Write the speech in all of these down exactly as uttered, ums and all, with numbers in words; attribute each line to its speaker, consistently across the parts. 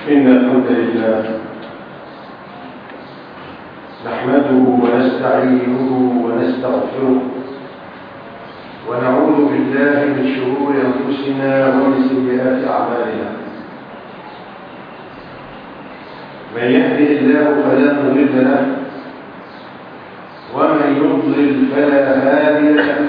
Speaker 1: إن الحمد لله نحمده ونستعينه ونستغفره ونعوذ بالله من شرور أنفسنا ومن سيئات أعمالنا. من يهده الله فلا مضل له ومن يضلل فلا هادي له.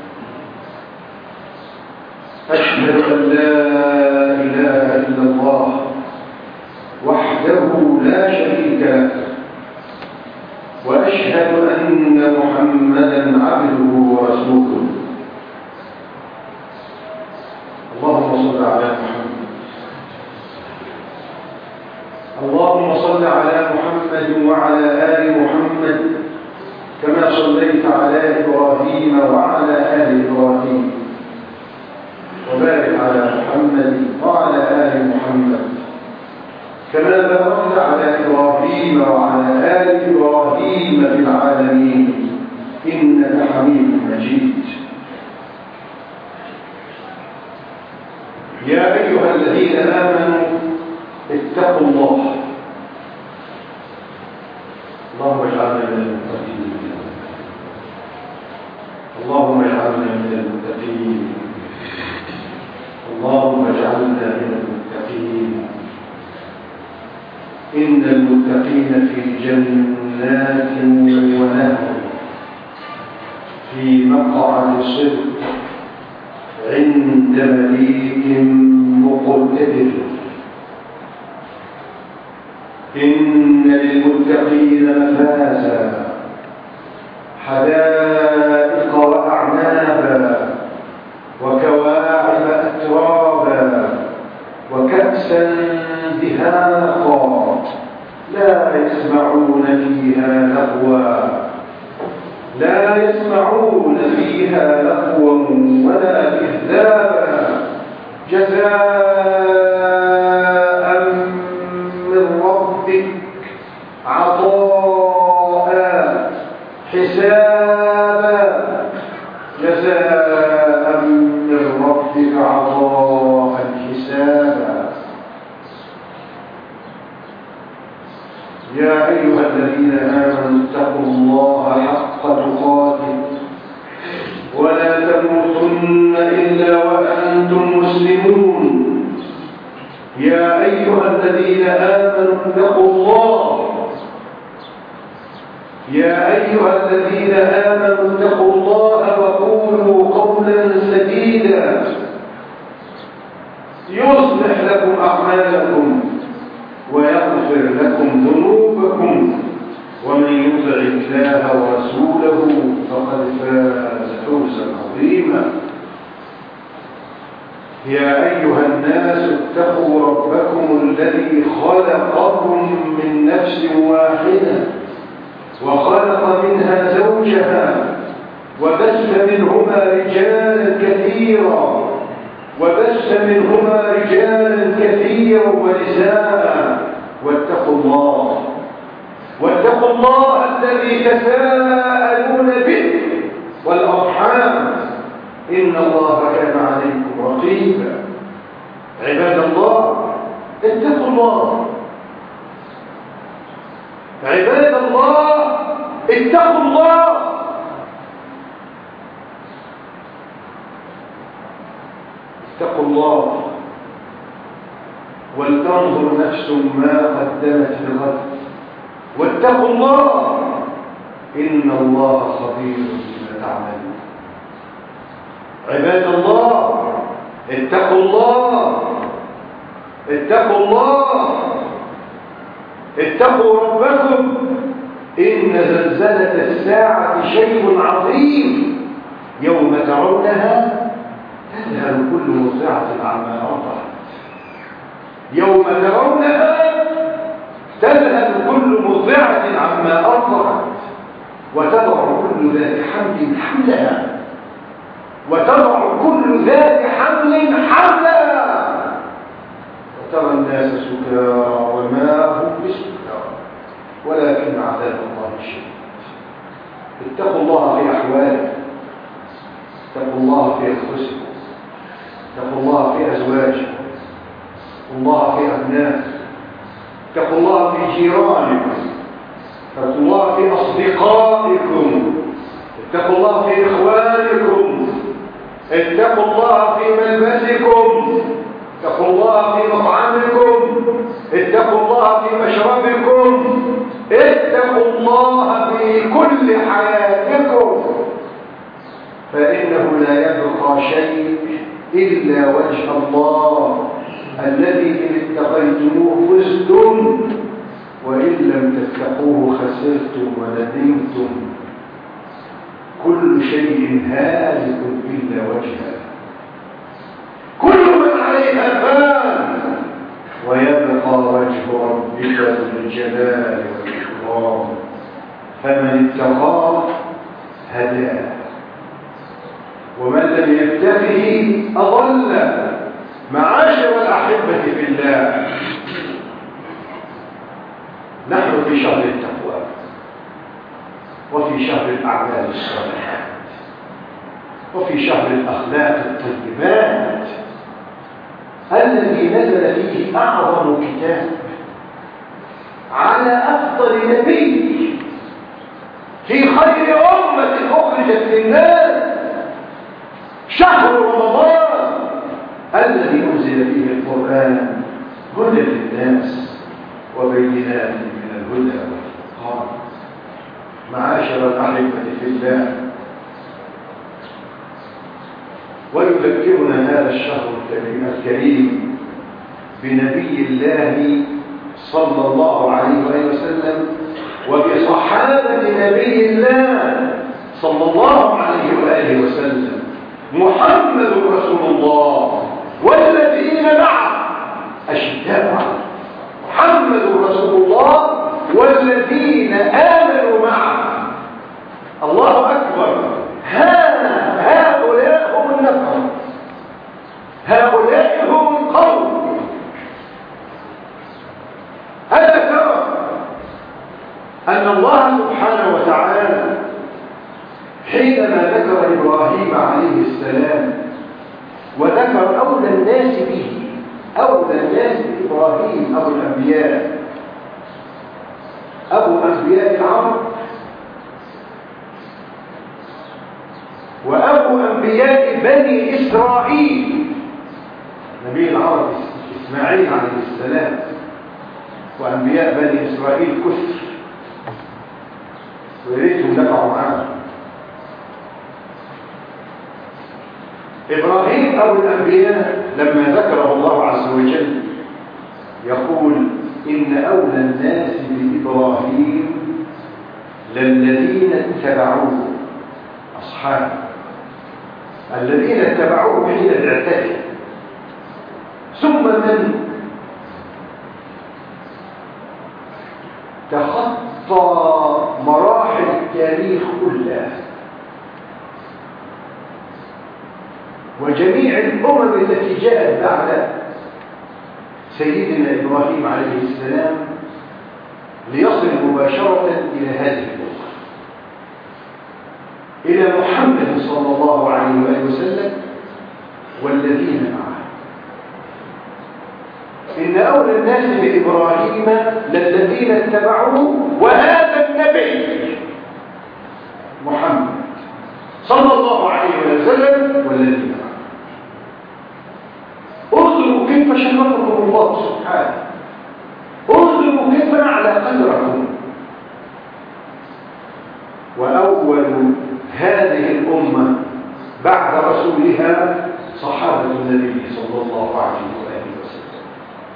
Speaker 1: أشهد أن لا إله إلا الله وحده لا شريك له، وأشهد أن محمدا عبده ورسوله. اللهم صل على محمد اللهم صل على محمد وعلى آل محمد كما صليت على إبراهيم وعلى آل إبراهيم، وبارك على محمد وعلى آل محمد كما باركت على إبراهيم وعلى آل إبراهيم في العالمين إنك حميد مجيد. يا أيها الذين آمنوا اتقوا الله. اللهم اجعلنا من المتقين اللهم اجعلنا من المتقين اللهم اجعلنا من المتقين. إن المتقين في جنات ونهر في مقعد صدق عند مليك مقتدر. إن للمتقين مفازا حدائق وأعنابا وكواعب أترابا وكأسا دهاقا لا يسمعون فيها لغوا لا يسمعون فيها لغوا ولا كذابا جزاء من ربك عطاء حسابا جزاء من ربك عطاء حسابا. يا أيها الذين آمنوا اتقوا الله حق تقاته ولا تموتن إلا وأنتم مسلمون. يا أيها الذين آمنوا اتقوا الله يا أيها الذين آمنوا اتقوا الله وقولوا قولا سديدا يصلح لكم أعمالكم ويغفر لكم ذنوبكم، ومن يطع الله ورسوله فقد فاز فوزا عظيما. يا أيها الناس اتقوا ربكم الذي خلقكم من نفس واحدة وخلق منها زوجها وبث منهما رجالا كثيرا وبث منهما رجالا كثيرا ونساء واتقوا الله واتقوا الله الذي تساءلون به والأرحام إن الله كان عليكم رقيبا. عباد الله اتقوا الله عباد الله اتقوا الله. اتقوا الله ولتنظر نفس ما قدمت لغد واتقوا الله إن الله خبير بما تعملون. عباد الله اتقوا الله اتقوا الله اتقوا ربكم. إن زلزلة الساعة شيء عظيم يوم ترونها تذهل كل مرضعة عما أرضعت. يوم ترونها تذهل كل مرضعة عما أرضعت وتضع كل ذات حمل حملها وتضع كل ذات حمل حملها وترى الناس سكارى وما هم بسكارى ولكن عذاب الله شديد. اتقوا الله في أحوالكم اتقوا الله في أنفسكم اتقوا الله في أزواجكم اتقوا الله في أبنائكم اتقوا الله في جيرانكم، اتقوا الله في أصدقائكم، اتقوا الله في إخوانكم، اتقوا الله في ملبسكم، اتقوا الله في مطعمكم، اتقوا الله في مشربكم، اتقوا الله في كل حياتكم، فإنه لا يبقى شيء إلا وجه الله الذي إن اتقيتموه فزتم، وإن لم تتقوه خسرتم وندمتم. كل شيء هالك إلا وجهه، كل من عليها فان، ويبقى وجه ربك ذو الجلال والإكرام. فمن اتقاه هداه، ومن لم يتقه أضله. معاشر الأحبة في الله، نحن في شهر التقوى وفي شهر الأعمال الصالحات وفي شهر الأخلاق الطيبات الذي نزل فيه أعظم كتاب على أفضل نبي في خير أمة أخرجت للناس، شهر رمضان الذي أنزل فيه القرآن هدى للناس وبينات من الهدى والفرقان. معاشر الأحبة في الله، ويذكرنا هذا الشهر الكريم بنبي الله صلى الله عليه وسلم وبصحابة نبي الله صلى الله عليه وآله وسلم، محمد رسول الله والذين معه أشداء عليه. محمد رسول الله والذين آمنوا معه. الله أكبر. هؤلاء هم النفر، هؤلاء هم القوم. ألا ترى أن الله سبحانه وتعالى حينما ذكر إبراهيم عليه السلام وذكر أولى الناس به، أولى الناس بإبراهيم أبو الأنبياء، أبو أنبياء العرب وأبو أنبياء بني إسرائيل، نبي العرب إسماعيل عليه السلام، وأنبياء بني إسرائيل كثر ويريدهم نفعوا معاهم. إبراهيم أبو الأنبياء لما ذكره الله عز وجل يقول إن أولى الناس بإبراهيم للذين اتبعوه، أصحابه الذين اتبعوه حين الاعتكاف، ثم من تخطى مراحل التاريخ كلها وجميع الأمم التي جاءت بعد سيدنا إبراهيم عليه السلام ليصل مباشرة إلى هذه الأمة، إلى محمد صلى الله عليه وآله وسلم والذين معه. إن أولى الناس بإبراهيم للذين اتبعوه وهذا النبي محمد صلى الله عليه وسلم والذين معه. انظروا كيف شرفكم الله سبحانه، انظروا كيف أعلى قدركم. وأول هذه الأمة بعد رسولها صحابة النبي صلى الله عليه وآله وسلم.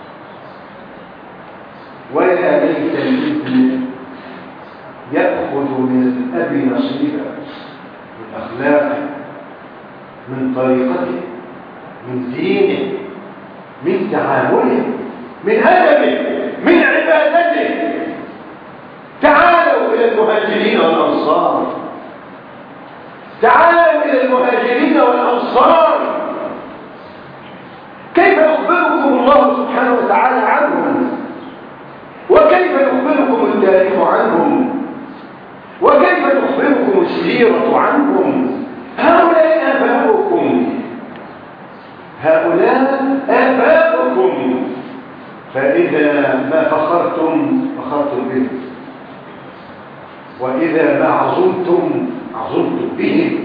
Speaker 1: ويا ليت الابن يأخذ من الأب نصيبا من أخلاقه، من طريقته، من دينه، من تعامله، من أدبه، من عبادته. تعالوا إلى المهاجرين والأنصار، تعالوا إلى المهاجرين والأنصار. كيف يخبركم الله سبحانه وتعالى عنهم، وكيف يخبركم التاريخ عنهم، وكيف تخبركم السيرة عنهم. هؤلاء آباؤكم، هؤلاء آباؤكم فإذا ما فخرتم فخرتم به، وإذا ما عظمتم عظمتم به.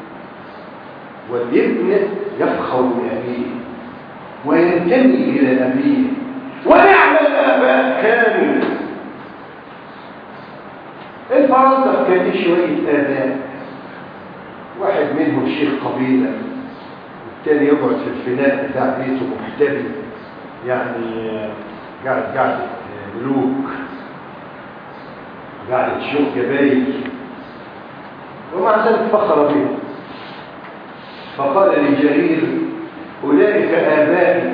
Speaker 1: والابن يفخر بأبيه وينتمي إلى أبيه، ونعم الآباء كانوا. الفرنسا كان ليه شوية آباء، واحد منهم شيخ قبيلة، والتاني يقعد في الفناء بتاع بيته محتبي، يعني قاعد قاعد ملوك، قاعد تشوف جبايل، ومع ذلك فخر به. فقال لجرير: أولئك آبائي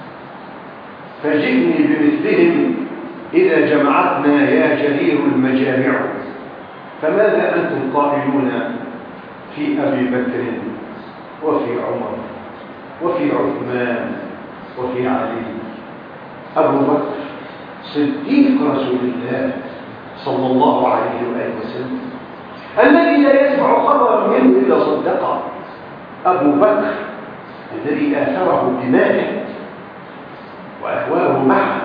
Speaker 1: فجئني بمثلهم إذا جمعتنا يا جرير المجامع. فماذا أنتم قائلون في أبي بكر وفي عمر وفي عثمان وفي علي؟ أبو بكر صديق رسول الله صلى الله عليه وآله وسلم الذي لا يسمع خبرا منه إلا صدقه. أبو بكر الذي آثره بماله وأهواه معه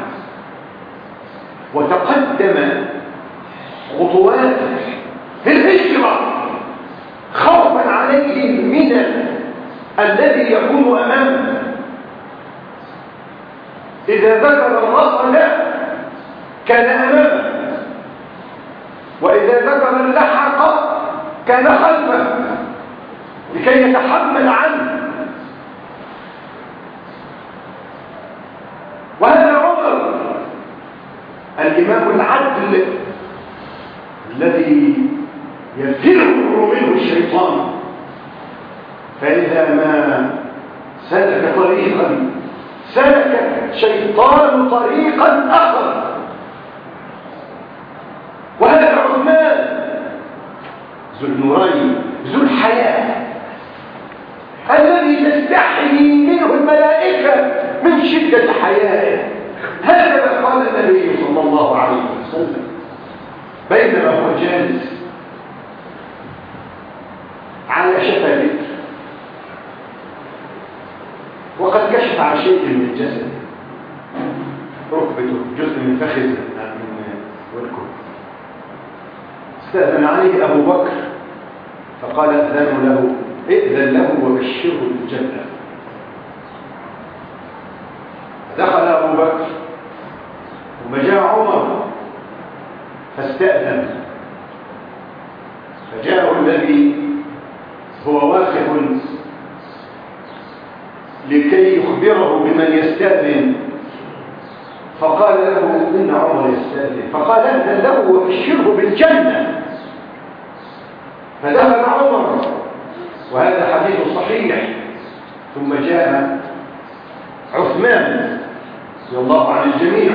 Speaker 1: وتقدم خطواته في الهجرة خوفا عليه من الذي يكون أمامه. إذا ذكر الرسل كان أمامه، وإذا ذكر اللحق كان خلفه لكي يتحمل عنه. وهذا عمر الإمام العدل الذي يفر منه الشيطان، فإذا ما سلك طريقا سلك الشيطان طريقا آخر. وهذا عثمان ذو النورين ذو الحياة الذي تستحيي منه الملائكة من شدة حيائه. هذا ما قال النبي صلى الله عليه وسلم بينما هو جالس على شفا بئر، وقد كشف عن شيء من الجسد، ركبته، جزء من فخذه من والكم. استأذن عليه أبو بكر فقال: أذن له ائذن له وبشره بالجنة. دخل أبو بكر ثم جاء عمر فاستأذن، فجاءه الذي هو واقف لكي يخبره بمن يستأذن، فقال له: إن عمر يستأذن. فقال: أذن له وبشره بالجنة. فدخل عمر، وهذا حديث صحيح. ثم جاء عثمان رضي الله عن الجميع،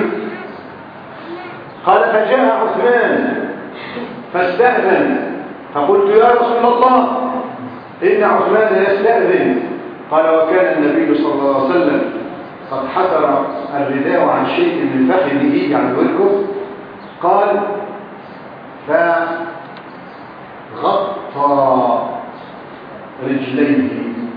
Speaker 1: قال: فجاء عثمان فاستأذن، فقلت: يا رسول الله إن عثمان يستأذن. قال: وكان النبي صلى الله عليه وسلم قد حسر الرداء عن شيء من فخذه يعني وركه، قال: فغطى رجليه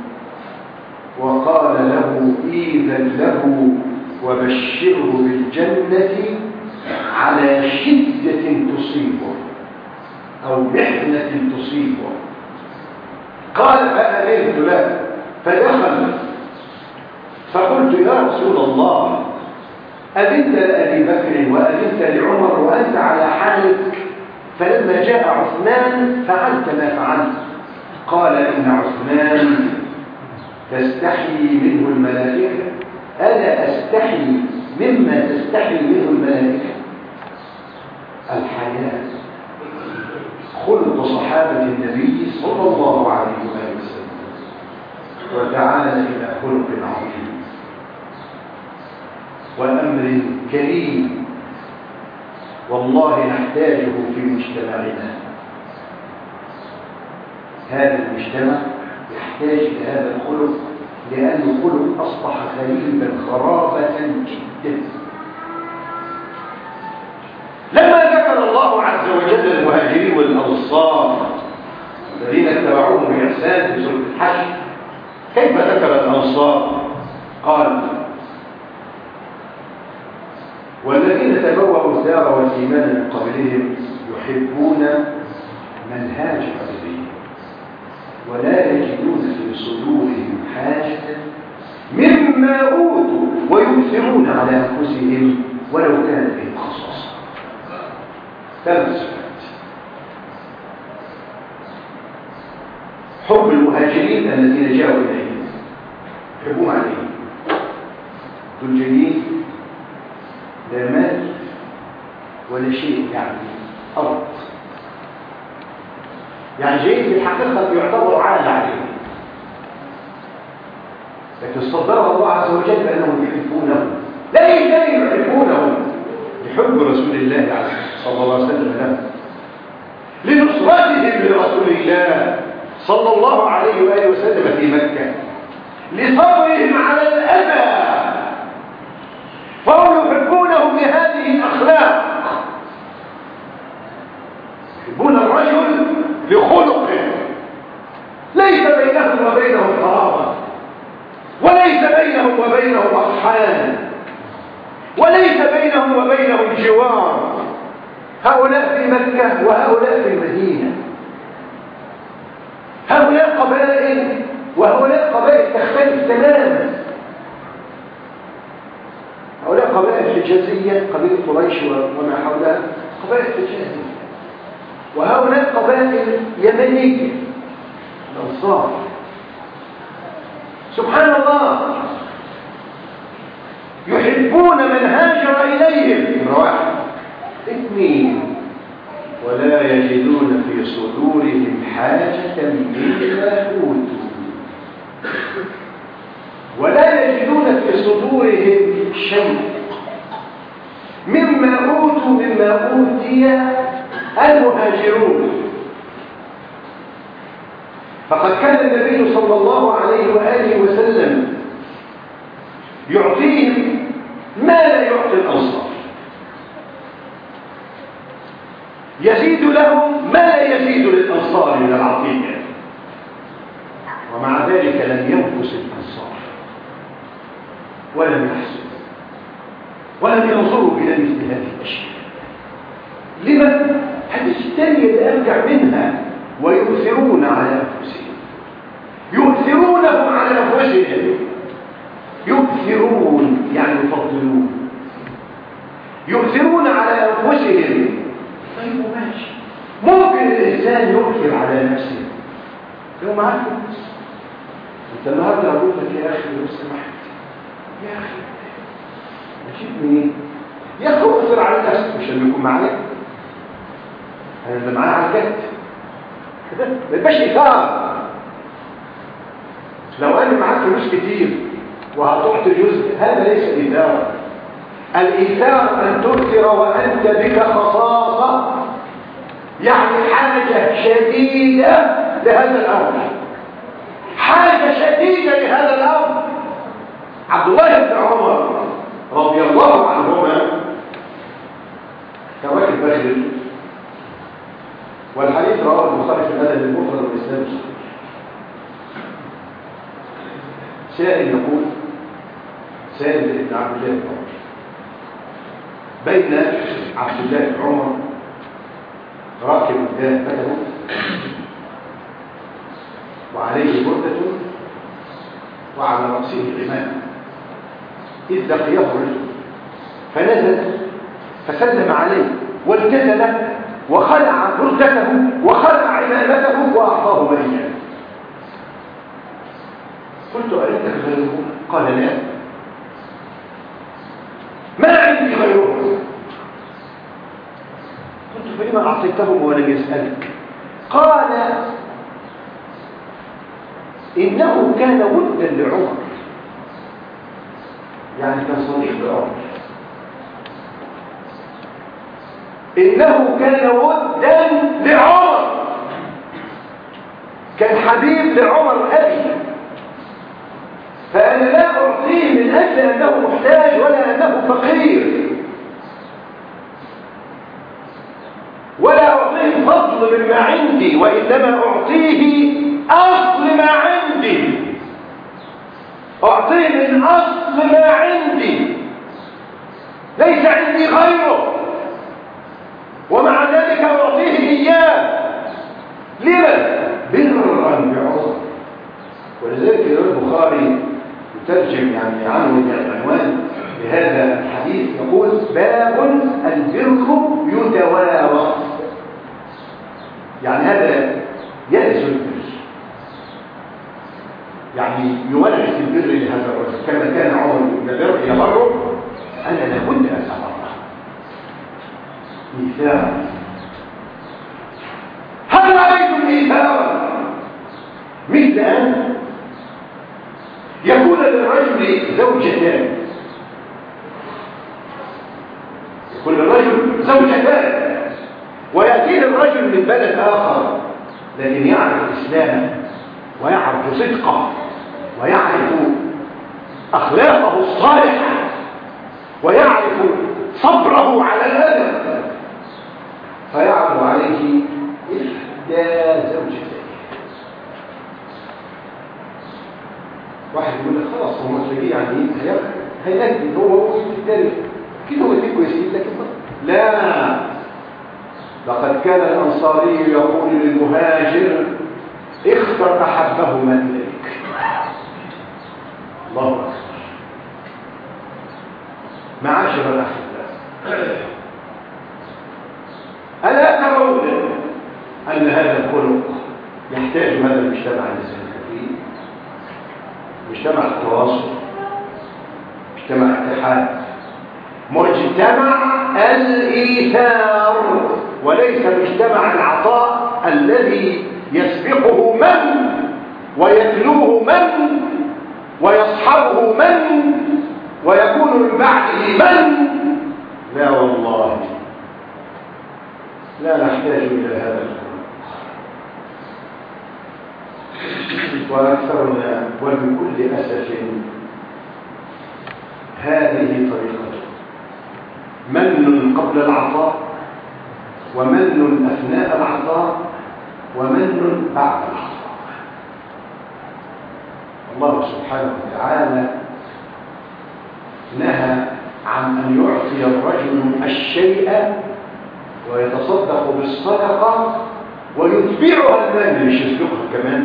Speaker 1: وقال له: إذن له وبشره بالجنة على شدة تصيبه أو محنة تصيبه. قال: فأذنت له فدخل، فقلت: يا رسول الله أذنت لأبي بكر وأذنت لعمر وأنت على حالك، فلما جاء عثمان فعلت ما فعلت. قال: إن عثمان تستحي منه الملائكة، ألا أستحي مما تستحي منه الملائكة. الحياة خلق صحابة النبي صلى الله عليه وسلم. وتعالى إلى خلق عظيم وأمر كريم والله نحتاجه في مجتمعنا. هذا المجتمع يحتاج إلى هذا الخلق، لأن الخلق أصبح غريبا خرابة جدا. لما ذكر الله عز وجل المهاجرين والأنصار الذين اتبعوهم بإحسان في سورة الحشر، كيف ذكر الأنصار؟ قال: والذين تبوأوا الدار والإيمان من قبلهم يحبون من هاجر إليهم ولا يجدون في صدورهم حاجة مما أوتوا ويؤثرون على أنفسهم ولو كان بهم خصاصة. ثلاث صفات: حب المهاجرين الذين جاءوا إليهم يحبون عليهم، دول جايين لا مال ولا شيء، يعني أرض، يعني جايين في الحقيقة يعتبر عالة عليهم، لكن صدرها الله عز وجل بأنهم يحبونه. لا يجب يحبونه لحب رسول الله صلى الله عليه وسلم له، لنصرتهم لرسول الله صلى الله عليه وآله وسلم في مكة، لصبرهم على الأذى، فهم يحبونهم لهذه الأخلاق. يحبون الرجل لخلقه، ليس بينهم وبينهم قرابة، وليس بينهم وبينهم أرحام، وليس بينهم وبينهم جوار. هؤلاء في مكة وهؤلاء في المدينة، هؤلاء قبائل وهؤلاء قبائل تختلف تماما. هؤلاء قبائل حجازية، قبيلة قريش وما حولها قبائل حجازية، وهؤلاء قبائل يمنية الأنصار. سبحان الله، يحبون من هاجر إليهم واحد. اثنين، ولا يجدون في صدورهم حاجة مما أوتوا، ولا يجدون في صدورهم شيء مما أوتوا مما أوتي المهاجرون. فقد كان النبي صلى الله عليه وآله وسلم يعطيهم ما لا يعطي الأنصار، يزيد لهم ما لا يزيد للأنصار من العطية، ومع ذلك لم ينقص الأنصار ولم يحسن ولم ينظروا إلى مثل هذه الأشياء. لما؟ حديث الثانية اللي أرجع منها: ويؤثرون على أنفسهم، يؤثرونهم على أنفسهم. يؤثرون يعني يفضلون، يؤثرون على أنفسهم. طيب ماشي، ممكن الإنسان يؤثر على نفسه لو معاك فلوس. أنت النهارده أقول لك يا أخي لو سمحت يا أخي أجيب منين؟ يا أخي أؤثر على نفسك مش اللي يكون معايا، أنا اللي معايا على الجد كده ما يبقاش إيثار. لو أنا معاك فلوس كتير وهتعطي جزء، هذا ليس إيثار. الإيثار أن تؤثر وأنت بك خصاصة، يعني حاجة شديدة لهذا الأمر، حاجة شديدة لهذا الأمر. عبد الله بن عمر رضي الله عنهما كان راكب بخيل، والحديث رواه البخاري في الأدب المفرد والإسلام الصحيح. سائل يقول، سائل بن عبد الله بن عمر، بين عبد الله بن عمر راكب دابته وعليه بردة وعلى رأسه عمامة، إذ لقيه رجل فنزل فسلم عليه والتزم وخلع بردته وخلع عمامته وأعطاه مليا. قلت أعندك غيره؟ قال لا، ما عندي غيره. قلت فلما أعطيتهم ولم يسألك؟ قال إنه كان ودا لعمر، يعني كان صديق لعمر. إنه كان ودا لعمر، كان حبيب لعمر أبي، فأنا لا أعطيه من أجل أنه محتاج ولا أنه فقير، ولا أعطيه فضل مما عندي، وإنما أعطيه أصل ما عندي، أعطيه من أصل ما عندي. ليس عندي غيره، ومع ذلك أعطيه إياه. لمن؟ برا بعظم. ولذلك البخاري يترجم يعني عنه العنوان بهذا الحديث، يقول باب البر يتوارث. يعني هذا يرث البر، يعني يورث البر لهذا الرجل كما كان عمر يبر يبره، انا لابد ان ابره. ايثار. هل رايتم ايثارا مثل ان يكون للرجل زوجتان، يكون للرجل زوجتان ويأتي الرجل من بلد آخر لكن يعرف الإسلام ويعرف صدقه ويعرف أخلاقه الصالحة ويعرف صبره على الأذى، فيعرض عليه إحدى زوجتين. واحد يقول لك خلاص هو تلاقيه يعني هيأدي هو الثاني كده هو يكون كويسين، لكن لا. لقد كان الأنصاري يقول للمهاجر اختر أحبهما إليك. الله أكبر. معاشر الأحباء، ألا ترون أن هذا الخلق يحتاج هذا المجتمع الإسلامي فيه؟ مجتمع التواصل، مجتمع الاتحاد، مجتمع الإيثار، وليس مجتمع العطاء الذي يسبقه من ويتلوه من ويصحبه من ويكون من بعده من. لا والله لا نحتاج إلى هذا الخلق. وأكثرنا وبكل أسف هذه طريقته، من قبل العطاء ومن أثناء العطاء ومن بعد العطاء. الله سبحانه وتعالى نهى عن أن يعطي الرجل الشيء ويتصدق بالصدقة ويتبعها المال، مش يسبقها كمان.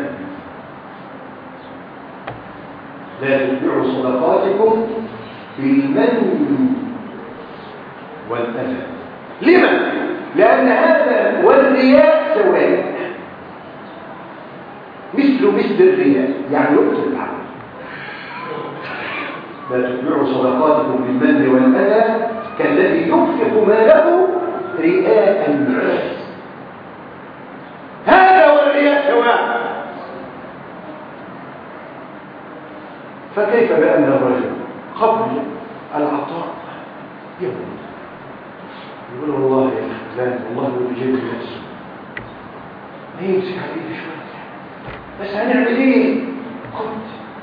Speaker 1: لا تتبعوا صدقاتكم بالمن والأذى. لما؟ لأن هذا والرياء سواء، مثل مثل الرياء، يعني يقتل العمل. لا تتبعوا صدقاتكم بالمن والأذى كالذي ينفق ماله رئاء الناس. هذا والرياء سواء. فكيف بأن الرجل قبل العطاء يقول يقول والله يا فلان والله هو بجيب نفسه، ما يمسك عليه شوية، بس هنعمل ايه؟ خد.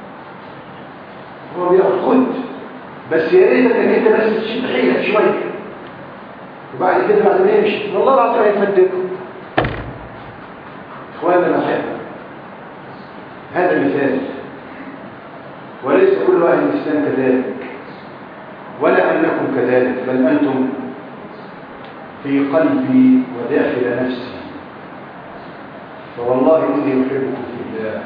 Speaker 1: هو بيقول خد، بس يا ريتك انت بس تشد حيلك شوية، وبعد كده بعد ما يمشي والله العظيم هيفدكم. اخواننا الأحبة، هذا مثال، وليس كل أهل الإسلام كذلك، ولا أنكم كذلك، بل أنتم في قلبي وداخل نفسي. فوالله إني أحبكم في الله،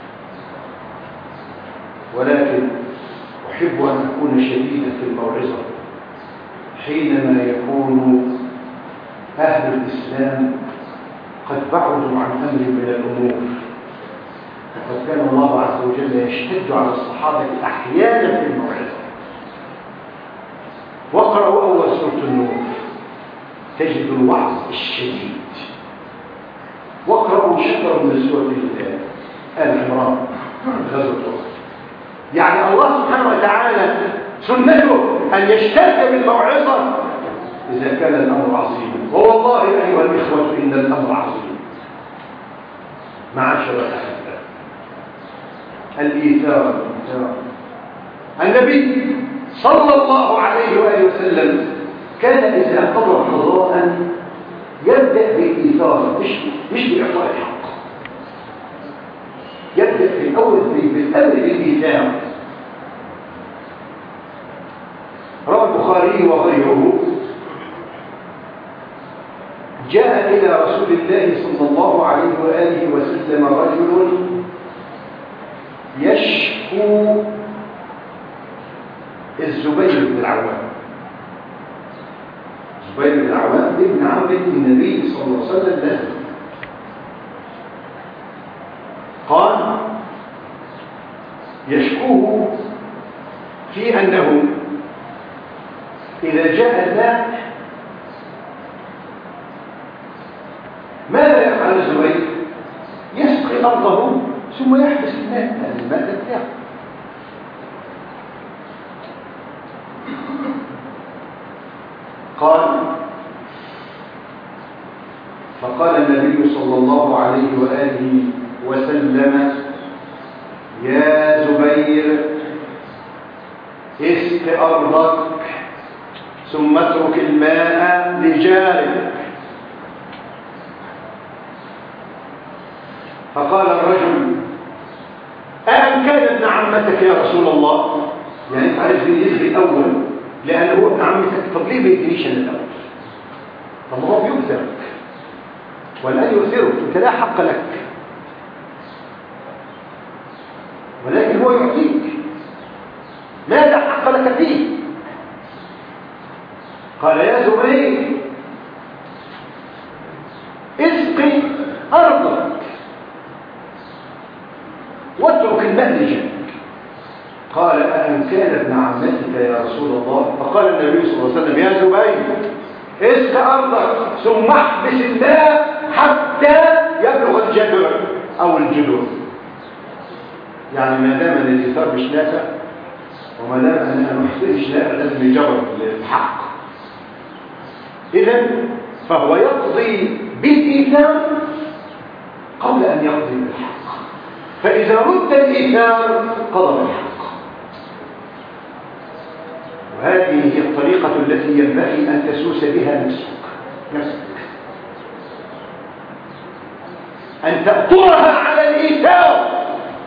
Speaker 1: ولكن أحب أن أكون شديدا في الموعظة حينما يكون أهل الإسلام قد بعدوا عن أمر من الأمور. فقد كان الله عز وجل يشتد على الصحابة أحيانا في الموعظة. واقرأوا أول سورة النور تجد الوعظ الشديد، واقرأوا شطر من سورة آل عمران غزوة أحد. يعني الله سبحانه وتعالى سنته أن يشتد بالموعظة إذا كان الأمر عظيما. ووالله أيها الإخوة إن الأمر عظيم. معاشر الأحبة، الإيثار النبي صلى الله عليه وآله وسلم كان إذا قضى قضاء يبدأ بالإيثار، مش مش بإعطاء الحق. يبدأ في الأول بالأمر بالإيثار. روى البخاري البخاري وغيره جاء إلى رسول الله صلى الله عليه وآله وسلم رجل يشكو الزبير بن العوام. الزبير بن العوام ابن عم النبي صلى الله عليه وسلم له. قال يشكوه في أنه إذا جاء الماء ماذا يفعل الزبير؟ يسقي أرضه ثم يحبس الماء لأن الماء تتبعه. قال فقال النبي صلى الله عليه وآله وسلم يا زبير اسق أرضك ثم اترك الماء لجارك. فقال الرجل أأن كان ابن عمتك يا رسول الله؟ يعني انت عارف يسقي الأول لأنه هو ابن عمتك، طب ليه ما يدريش أنا الأول؟ طب هو بيؤثرك والآن يؤثرك، انت لا حق لك ولكن هو يعطيك، ماذا حق لك فيه؟ قال يا زبير اسقي أرضك واترك الماء لجارك. قال أأن كان ابن عمتك يا رسول الله؟ فقال النبي صلى الله عليه وسلم يا زبير اسق أرضك ثم احبس الماء حتى يبلغ الجدر أو الجدر. يعني ما دام الإيثار مش نافع وما دام أنها مش نافع لازم يجرب الحق. إذن فهو يقضي بالإيثار قبل أن يقضي بالحق، فإذا رد الإيثار قضى بالحق. وهذه هي الطريقة التي ينبغي أن تسوس بها نفسك نفسك أن تأطرها على الإيثار.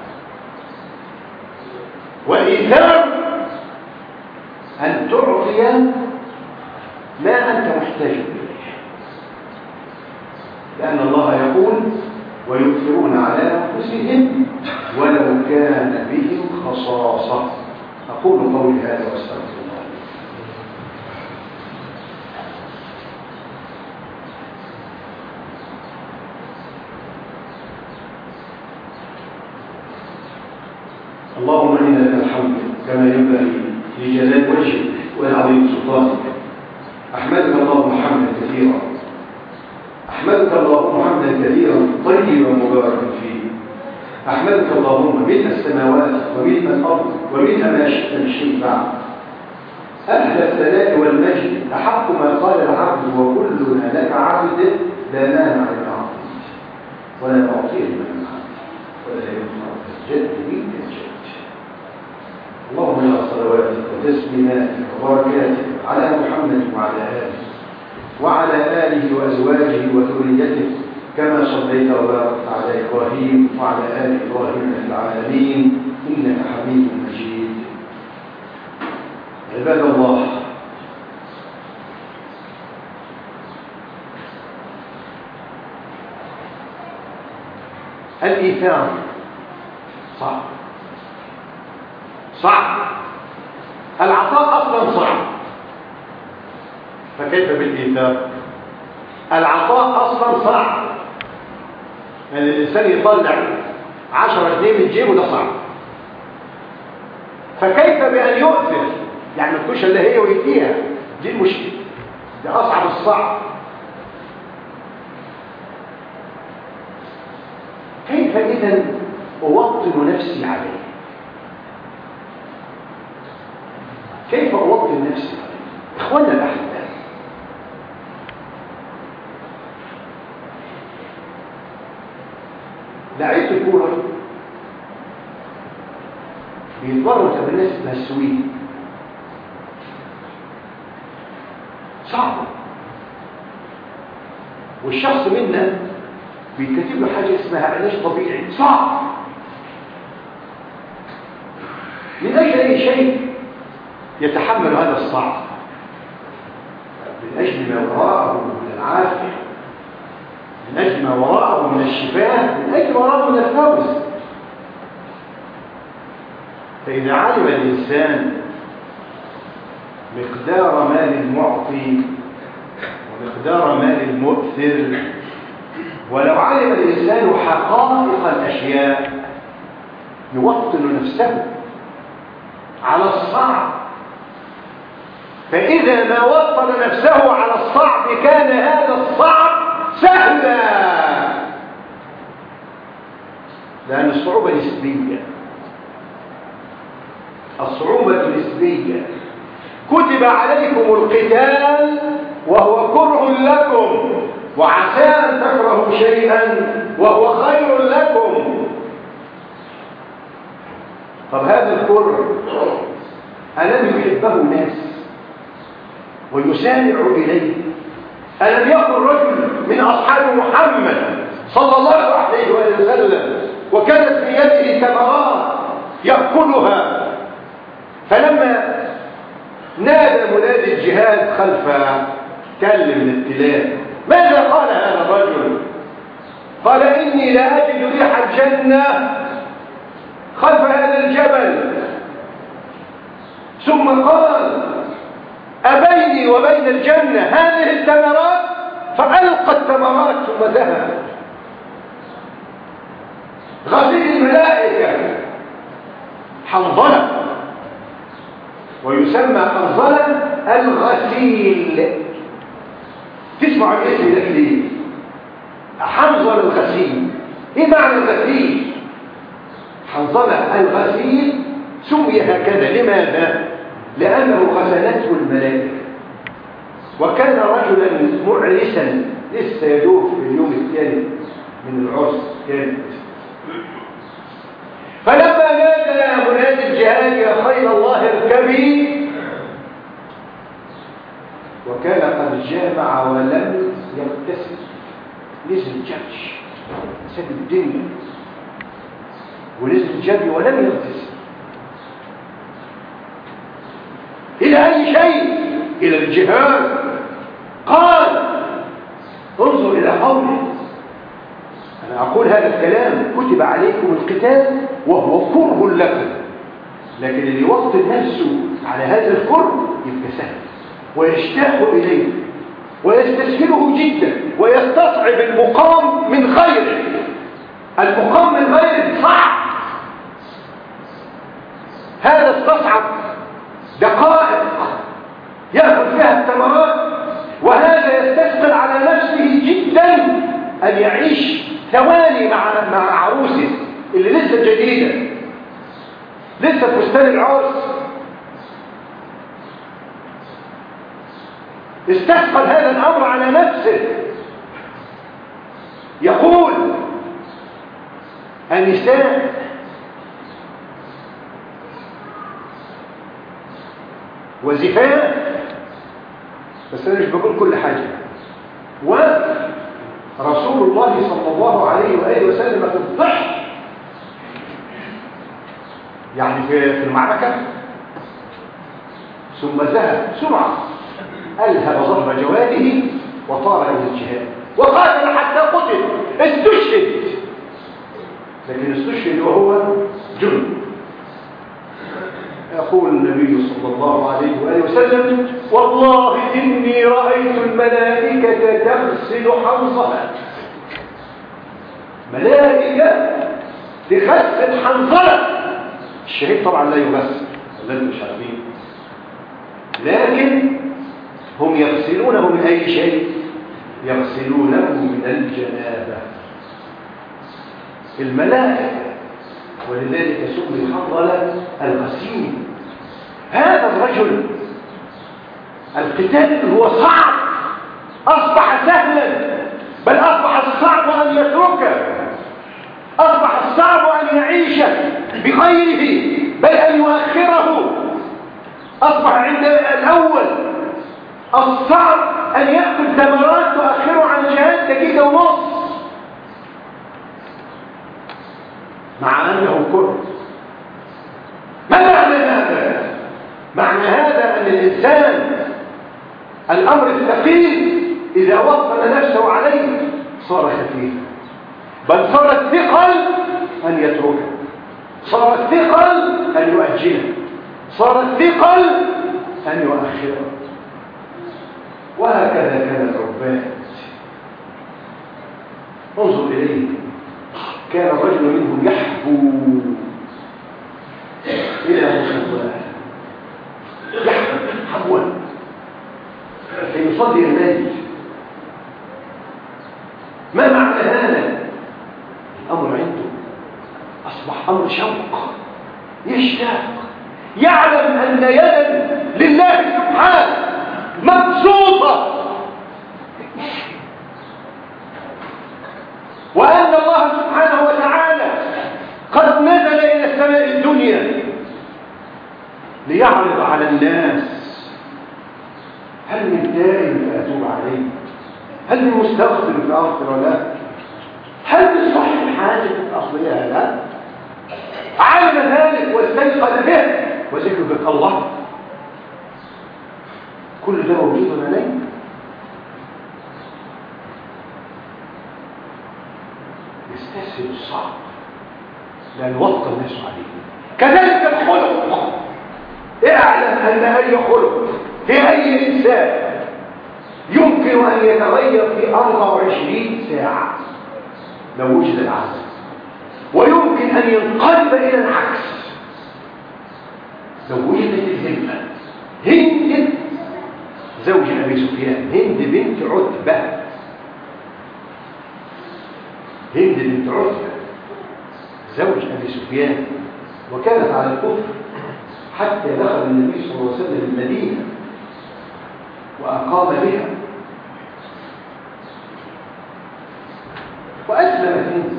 Speaker 1: والإيثار أن تعطي ما أنت محتاج إليه، لأن الله يقول ويؤثرون على أنفسهم ولو كان بهم خصاصة. أقول قولي هذا واستغفر الله. اللهم إنا لك الحمد كما ينبغي لجلال وجهك ولعظيم سلطانك. أحمدك اللهم حمدا كثيرا، أحمدك اللهم حمدا كثيرا طيبا مباركا فيه. أحمدك اللهم ملء السماوات وملء الأرض وملء ما شئت من شيء بعد. أهل الثناء والمجد أحق ما قال العبد وكلنا لك عبد لا مانع لما أعطيت ولا معطي لمن منعت ولا ينفع الجد منك الجد. اللهم يا صلواتك وتسليماتك وبركاتك على محمد وعلى آله وعلى آله وأزواجه وذريته كما صليت وباركت على إبراهيم وعلى آل إبراهيم في العالمين إنك حميد مجيد. عباد الله، الإيثار صعب صعب، العطاء أصلا صعب، فكيف بالإيثار؟ العطاء أصلا صعب، يعني الإنسان يطلع عشرة جنيه من جيبه ده صعب، فكيف بأن يؤثر؟ يعني الكشة اللي هي ويديها دي المشكلة، دي أصعب الصعب. كيف إذن أوطن نفسي عليه؟ كيف أوطن نفسي عليه؟ إخوانا الأحباب، لعيبة الكورة بيتبروا تمرينات اسمها السويد، صعبة، والشخص منا بيتكتب له حاجة اسمها علاج طبيعي، صعب، من أجل أي شيء يتحمل هذا الصعب. من أجل ما وراءه من العافية، من أجل ما وراءه من الشفاء، من أجل ما وراءه من الفوز. فإذا علم الإنسان مقدار مال المعطي ومقدار مال المؤثر، ولو علم الإنسان حقائق الأشياء يوطن نفسه على الصعب. فإذا ما وطن نفسه على الصعب كان هذا الصعب سهلا، لأن الصعوبة نسبية، الصعوبة نسبية. كتب عليكم القتال وهو كره لكم، وعسى أن تكرهوا شيئا وهو خير لكم. طب هذا الكره ألم يحبه ناس ويسارع إليه؟ ألم يكن رجل من أصحاب محمد صلى الله عليه وسلم وكانت في يده ثمرات يأكلها، فلما نادى منادي الجهاد خلف تل من التلال ماذا قال هذا الرجل؟ قال إني لا أجد ريح الجنة خلف هذا الجبل. ثم قال أبيني وبين الجنة هذه الثمرات، فألقى الثمرات ثم ذهب. غزير الملائكة حنظلة، ويسمى حنظلة الغسيل. تسمع الاسم ده ليه؟ حنظل الغسيل. ايه معنى الغسيل؟ حنظلة الغسيل سمي هكذا لماذا؟ لأنه غسلته الملائكة، وكان رجلا معرسا لسه يدور في اليوم الثالث من العرس كانت. فلما نادى منادي الجهاد يا خيل الله اركبي، وكان قد جامع ولم يغتسل، نزل جبش ساب الدنيا ونزل جبي ولم يغتسل إلى أي شيء؟ إلى الجهاد. قال انظر إلى قوله، أنا أقول هذا الكلام كتب عليكم القتال وهو كره لكم، لكن اللي يوطن نفسه على هذا الكره يبقى سهل ويشتاق إليه ويستسهله جدا ويستصعب المقام من غيره. المقام من غيره صعب، هذا استصعب دقائق يأخذ فيها الثمرات، وهذا يستثقل على نفسه جدا أن يعيش ثواني مع مع عروسه اللي لسه جديدة، لسه في فستان العرس. استثقل هذا الأمر على نفسه. يقول النساء وزفاف، بس أنا مش بقول كل حاجة. ورسول الله صلى الله عليه وآله وسلم في الضحك، يعني في المعركة، ثم ذهب بسرعة ألهب ظهر جواده وطار إلى الجهاد وقاتل حتى قتل، استشهد، لكن استشهد وهو جند. يقول النبي صلى الله عليه وآله وسلم والله إني رأيت الملائكة تغسل حنظلة، ملائكة تغسل حنظلة. الشهيد طبعا لا يغسل، الذي مش عارفين، لكن هم يغسلونه من أي شيء؟ يغسلونه من الجنابة. الملائكة، ولذلك سمي حنظلة الغسيل. هذا الرجل القتال هو صعب أصبح سهلا، بل أصبح الصعب أن يتركه، أصبح الصعب أن يعيش بغيره، بل أن يؤخره. أصبح عند الأول الصعب أن يأكل ثمرات تؤخره عن جهاد دقيقة ونص، مع أنه كره. ما معنى هذا؟ معنى هذا أن الإنسان الأمر الثقيل إذا وطن نفسه عليه صار خفيفا، بل صار الثقل أن يتركه، صار الثقل أن يؤجله، صار الثقل أن يؤخره. وهكذا كان العباد. انظر إليه، كان الرجل منهم يحبو إلى مصلاه، يحبو حبوا فيصلي الليل. ما معنى هذا؟ الأمر عنده أصبح أمر شوق، يشتاق، يعلم أن يدا لله سبحانه مبسوطة، وأن الله سبحانه وتعالى قد نزل إلى السماء الدنيا ليعرض على الناس هل من تائب فأتوب عليه، هل من مستغفر فأغفر له، هل من صاحب حاجة أصليها لا. علم ذلك واستيقظ به وذكر بك الله، كل ده موجود عليه. يستسهل الصعب لأن وطن الناس عليه. كذلك الخلق، اعلم أن أي خلق في أي إنسان يمكن أن يتغير في أربع وعشرين ساعة لو وجد العزم، ويمكن أن ينقلب إلى العكس لو وجدت الهمة. هند زوج أبي سفيان، هند بنت عتبة، هند بنت عتبة زوج أبي سفيان، وكانت على الكفر حتى دخل النبي صلى الله عليه وسلم المدينة وأقام بها وأسلمت هند.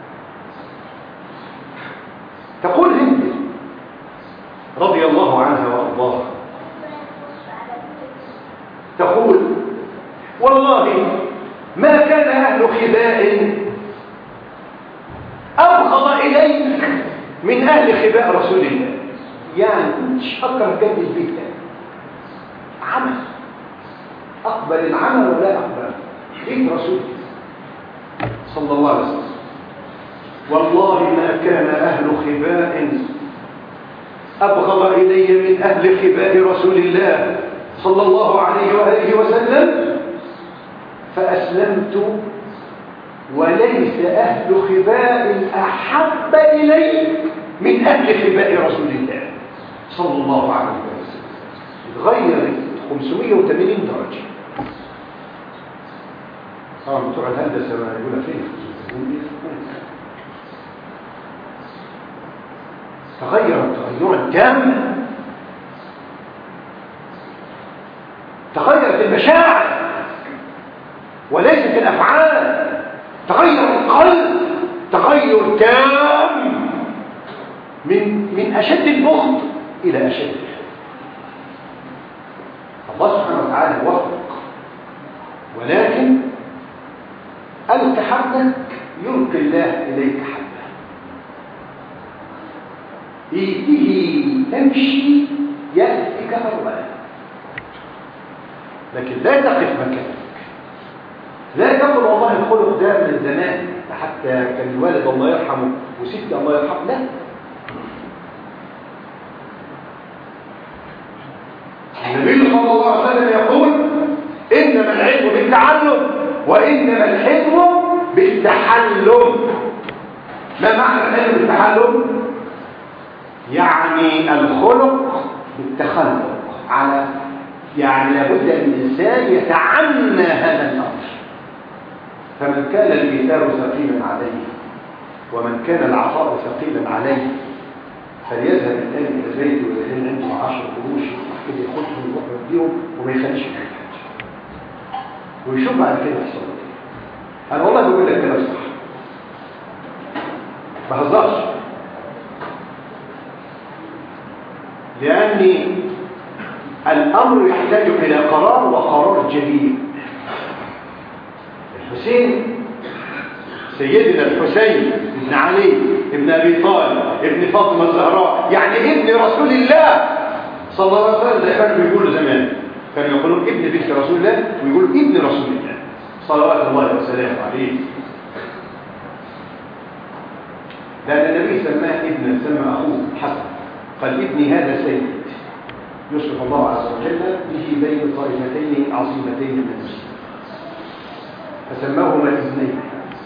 Speaker 1: تقول هند رضي الله عنها وأرضاها، تقول والله ما كان أهل خباء أبغض إليك من أهل خباء رسول الله. يعني مش أكره جنب البيت عمل، أقبل العمل ولا أقبل بيت رسول صلى الله عليه وسلم. والله ما كان أهل خباء أبغض إلي من أهل خباء رسول الله صلى الله عليه وآله وسلم، فأسلمت وليس أهل خباء أحب إلي من أهل خباء رسول الله صلى الله عليه وسلم. اتغيرت خمسمائة وثمانين درجة. طبعا بتوع الهندسة ما يقولها فين؟ تغيرت تغيرا تاما، تغيرت المشاعر وليست الأفعال، تغير القلب تغير تام من من أشد البغض إلى أشد الحب. الله سبحانه وتعالى وفق، ولكن أنت حبك يلقي الله إليك حبه، إيده تمشي يأتيك هرولة، لكن لا تقف مكانك، لا تقول والله الخلق ده من زمان، حتى كان الوالد الله يرحمه وستي الله يرحمه، لا. النبي صلى الله عليه وسلم يقول إنما العلم بالتعلم وإنما الحلم بالتحلم. ما معنى العلم بالتحلم؟ يعني الخلق بالتخلق على، يعني لابد أن الإنسان يتعنى هذا الأمر. فمن كان الإيثار ثقيلا عليه ومن كان العطاء ثقيلا عليه فليذهب الآن إلى بيته ويكون عنده عشر قروش كده ياخدهم ويروح يديهم وما يخليش في حاجة، ويشوف بعد كده يحصل ايه. أنا والله بقول لك كده صح، ما بهزرش، لأن الأمر يحتاج إلى قرار وقرار جديد. الحسين سيدنا الحسين ابن علي ابن أبي طالب ابن فاطمة الزهراء، يعني ابن رسول الله صلى الله عليه وسلم، زي ما كانوا بيقولوا زمان، كانوا يقولون ابن ابن بنت رسول الله ويقولوا ابن رسول الله صلوات الله وسلامه عليه. لأن النبي سماه ابن، سمى أخوه حسن، قال ابني هذا سيد يصلح الله عز وجل به بين طائفتين عظيمتين من المسلمين، فسماهما ابنين.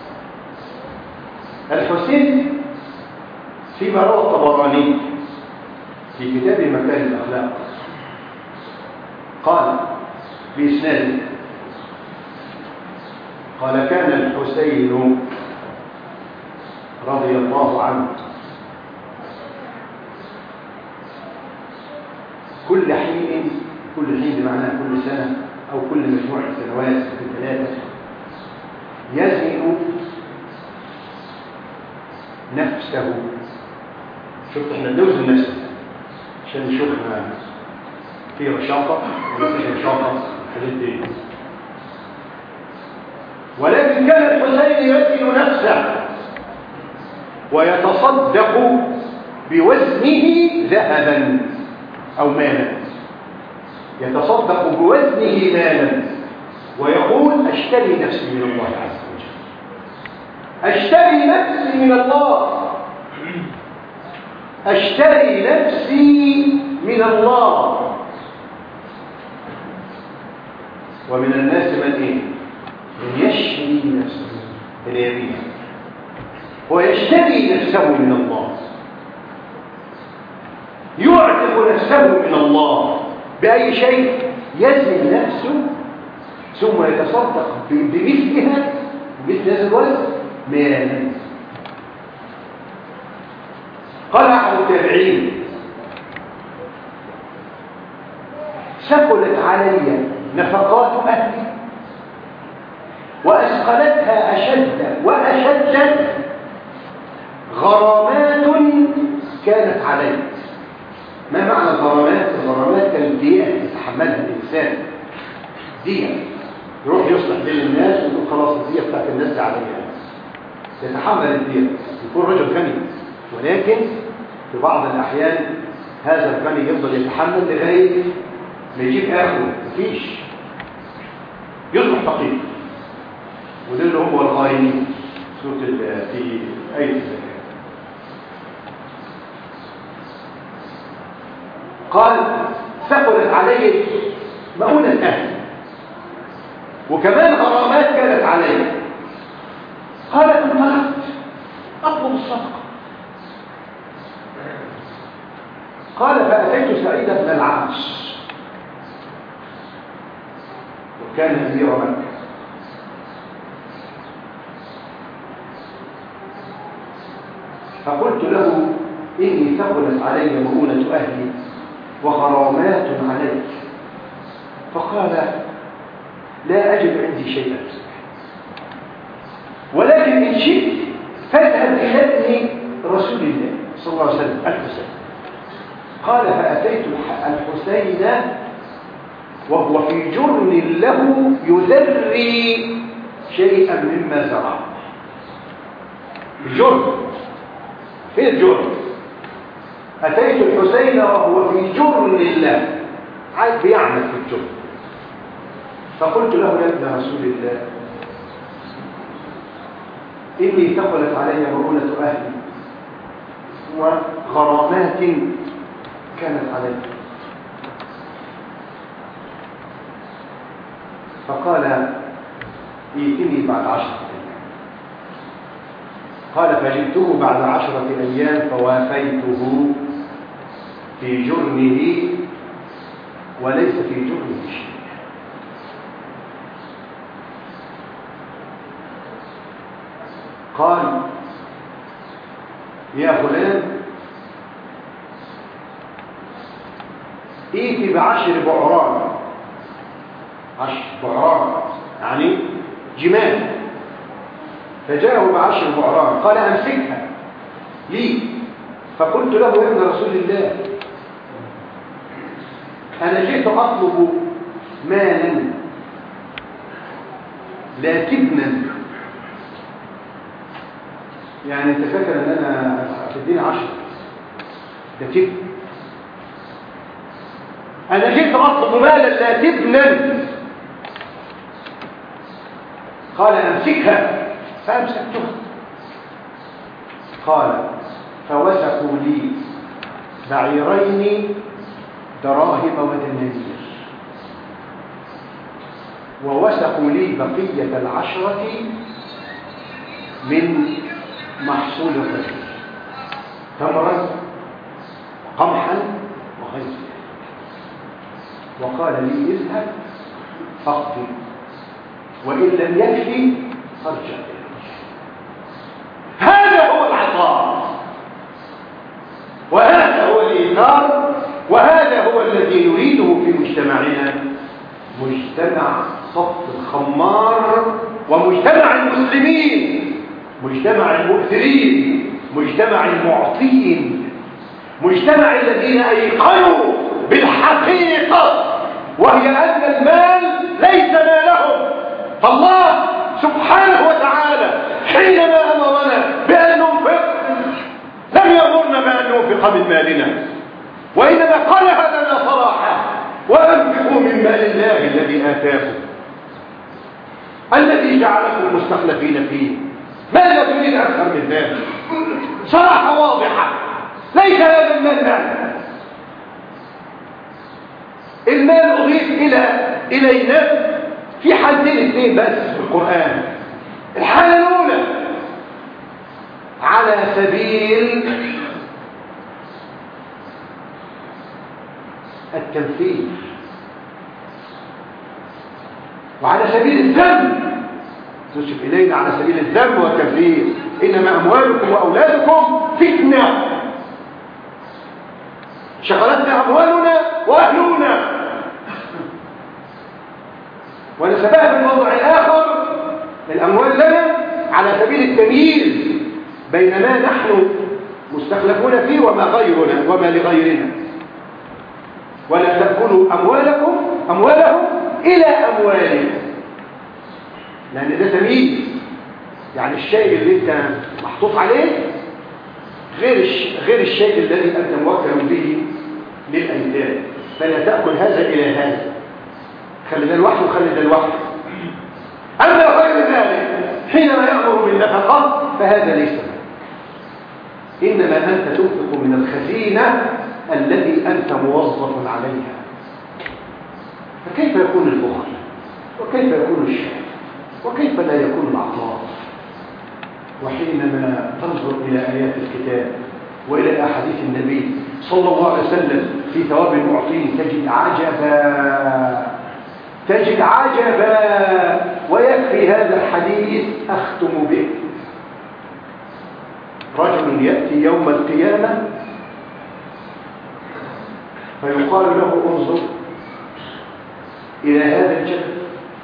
Speaker 1: الحسين فيما روى الطبراني في كتاب مكارم الأخلاق قال بإسناده قال كان الحسين رضي الله عنه كل حين، كل حين بمعنى كل سنة أو كل مجموعة سنوات في ثلاثة، يزن نفسه. شفت احنا ندوز نفسه عشان نشوف في رشاقة ولا في رشاقة في الدين. ولكن كان الحسين يزن نفسه ويتصدق بوزنه ذهبا أو مالا، يتصدق بوزنه مالا ويقول أشتري نفسي من الله عز وجل، أشتري نفسي من الله، أشتري نفسي من الله. ومن الناس من إيه؟ من يشتري نفسه باليمين، ويشتري نفسه من الله، يعتق نفسه من الله بأي شيء؟ يزن نفسه ثم يتصدق بمثلها، مثل هذا الوزن مالا. قال أحد التابعين ثقلت علي نفقات أهلي وأثقلتها أشد وأشد غرامات كانت علي. ما معنى الغرامات؟ الغرامات كانت دية يتحملها الإنسان، دية يروح يصلح بين الناس ويقول خلاص الدية بتاعت الناس دي عليها، يتحمل الدية، يكون رجل غني، ولكن في بعض الأحيان هذا الغني يفضل يتحمل لغاية ما يجيب آخره، مفيش، يصبح فقير. وده اللي هم الغايين سورة في آية الزكاة. قال ثقلت علي مؤونة أهل وكمان غرامات كانت علي. قال انطلقت أطلب الصدقة. قال فأتيت سعيد بن العاص وكان أمير مكة، فقلت له إني ثقلت علي مؤونة أهلي وغرامات عليك. فقال لا أجد عندي شيئا، ولكن إن شئت فاذهب إلى ابن رسول الله صلى الله عليه وسلم الحسين. قال فأتيت الحسين وهو في جرن له يذري شيئا مما زرع. الجرن فين الجرن؟ أتيت الحسين وهو في جرن الله، عايز بيعمل في الجرن. فقلت له يا ابن رسول الله إني ثقلت علي مؤونة أهلي وغرامات كانت علي. فقال ائتني بعد عشرة أيام. قال فجئته بعد عشرة أيام فوافيته في جرمه وليس في جرمه شيء. قال يا فلان ائت بعشر بعران، عشر بعران يعني جمال، فجاءه بعشر بعران. قال امسكها لي. فقلت له يا ابن رسول الله انا جئت اطلب مالا لا تبنا، يعني انت فاكر ان انا هتديني عشرة ده تبن؟ انا جئت اطلب مالا لا تبنا قال أمسكها، فأمسكتها. قال فوسقوا لي بعيرين دراهم ودنانير، ووسقوا لي بقية العشرة من محصول الرجل، تمرا وقمحا وغير ذلك. وقال لي اذهب فاقتل، وإن لم يكفي فارجع. هذا هو العطاء، وهذا هو الإيثار، وهذا هو الذي نريده في مجتمعنا، مجتمع صف الخمار ومجتمع المسلمين، مجتمع المؤثرين، مجتمع المعطين، مجتمع الذين أيقنوا بالحقيقة، وهي أن المال ليس مالهم. فالله سبحانه وتعالى حينما أمرنا بأن ننفق لم يأمرنا بأن ننفق من مالنا، وإنما قال هذا لنا صراحة: وأنفقوا من مال الله الذي آتاكم، الذي جعلكم مستخلفين فيه. ماذا تريد أكثر من ذلك؟ صراحة واضحة. ليس هذا المال مال. المال أضيف إلى إلينا في حالتين اثنين بس في القرآن. الحالة الأولى على سبيل التنفيذ، وعلى سبيل الذم. تشف إلينا على سبيل الذم والتنفيذ: إنما أموالكم وأولادكم فتنة، شغلتنا أموالنا وأهلنا. ونسبها بالموضع الآخر: الأموال لنا على سبيل التمييز بين ما نحن مستخلفون فيه وما غيرنا وما لغيرنا. ولا تأكلوا أموالكم أموالهم إلى أموالكم، لأن ده تمييز. يعني الشيء اللي انت محطوط عليه غير الش... غير الشيء الذي أنت موكل به للأيتام. فلا تأكل هذا إلى هذا، خلي ده لوحده وخلي ده لوحده. أما غير ذلك حينما يأمر بالنفقة فهذا ليس لك، إنما أنت تنفق من الخزينة التي أنت موظف عليها. فكيف يكون البخل؟ وكيف يكون الشح؟ وكيف لا يكون العطاء؟ وحينما تنظر إلى آيات الكتاب وإلى أحاديث النبي صلى الله عليه وسلم في ثواب المعطين تجد عجبا، تجد عجبا. ويكفي هذا الحديث أختم به: رجل يأتي يوم القيامة فيقال له: انظر إلى هذا الجبل،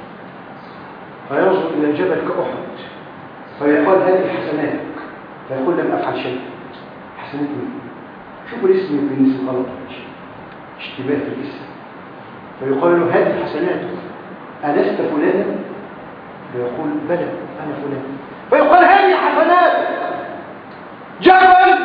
Speaker 1: فينظر إلى الجبل كأحد، فيقال: هذه حسناتك، فيقول: لم أفعل شيء. حسنات مين؟ شوفوا الاسم يمكن اسم غلط، اشتباه في الاسم. فيقال له: هذه حسناتك، ألست فلانا؟ فيقول: بلى أنا فلان. فيقال: هذه حسناتك، جبل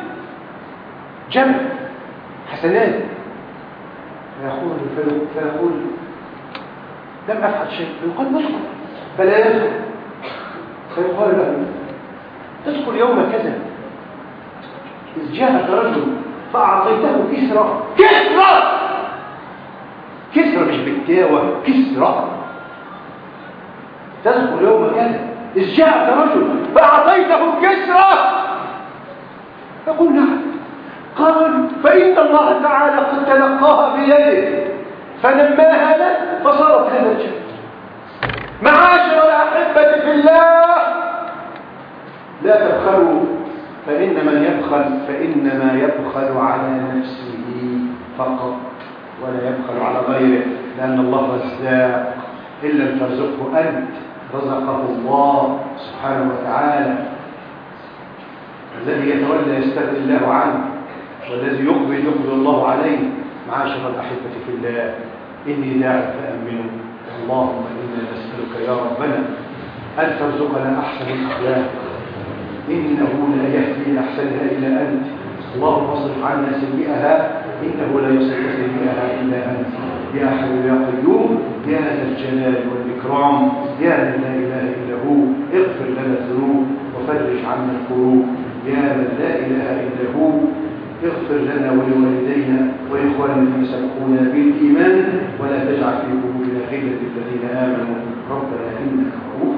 Speaker 1: جبل حسنات. فيقول فيقول لم أفعل شيء. فيقال: نذكر. فلا يذكر. فيقال له: تذكر يوم كذا إذ جاءك رجل فأعطيته كسرى. كسرى كسرى مش بالتاوة، كسرى. تذكر يوم كذا إذ جاءك رجل فأعطيته كسرى. يقول: نعم. قال: فإن الله تعالى قد تلقاها بيده فنماها له فصارت هذا الجبل. معاشر الأحبة في الله، لا تبخلوا، فإن من يبخل فإنما يبخل على نفسه فقط، ولا يبخل على غيره، لأن الله رزاق. إن لم ترزقه أنت رزقه الله سبحانه وتعالى. الذي يتولى يستغني الله عنه، والذي يقبل يقبل الله عليه. معاشر الأحبة في الله، إني داع فأمنوا. اللهم إنا نسألك يا ربنا أن ترزقنا أحسن الأخلاق، إنه لا يهدي أحسنها إلا أنت. اللهم اصرف عنا سيئها، إنه لا يصرف سيئها إلا أنت. يا حي يا قيوم يا ذا الجلال الجلال والإكرام، يا من لا إله إلا هو اغفر لنا الذنوب وفرج عنا الكروب، يا من لا إله إلا هو اغفر لنا ولوالدينا وإخواننا الذين سبقونا بالإيمان، ولا تجعل في قلوبنا غلا للذين آمنوا، ربنا إنك رؤوف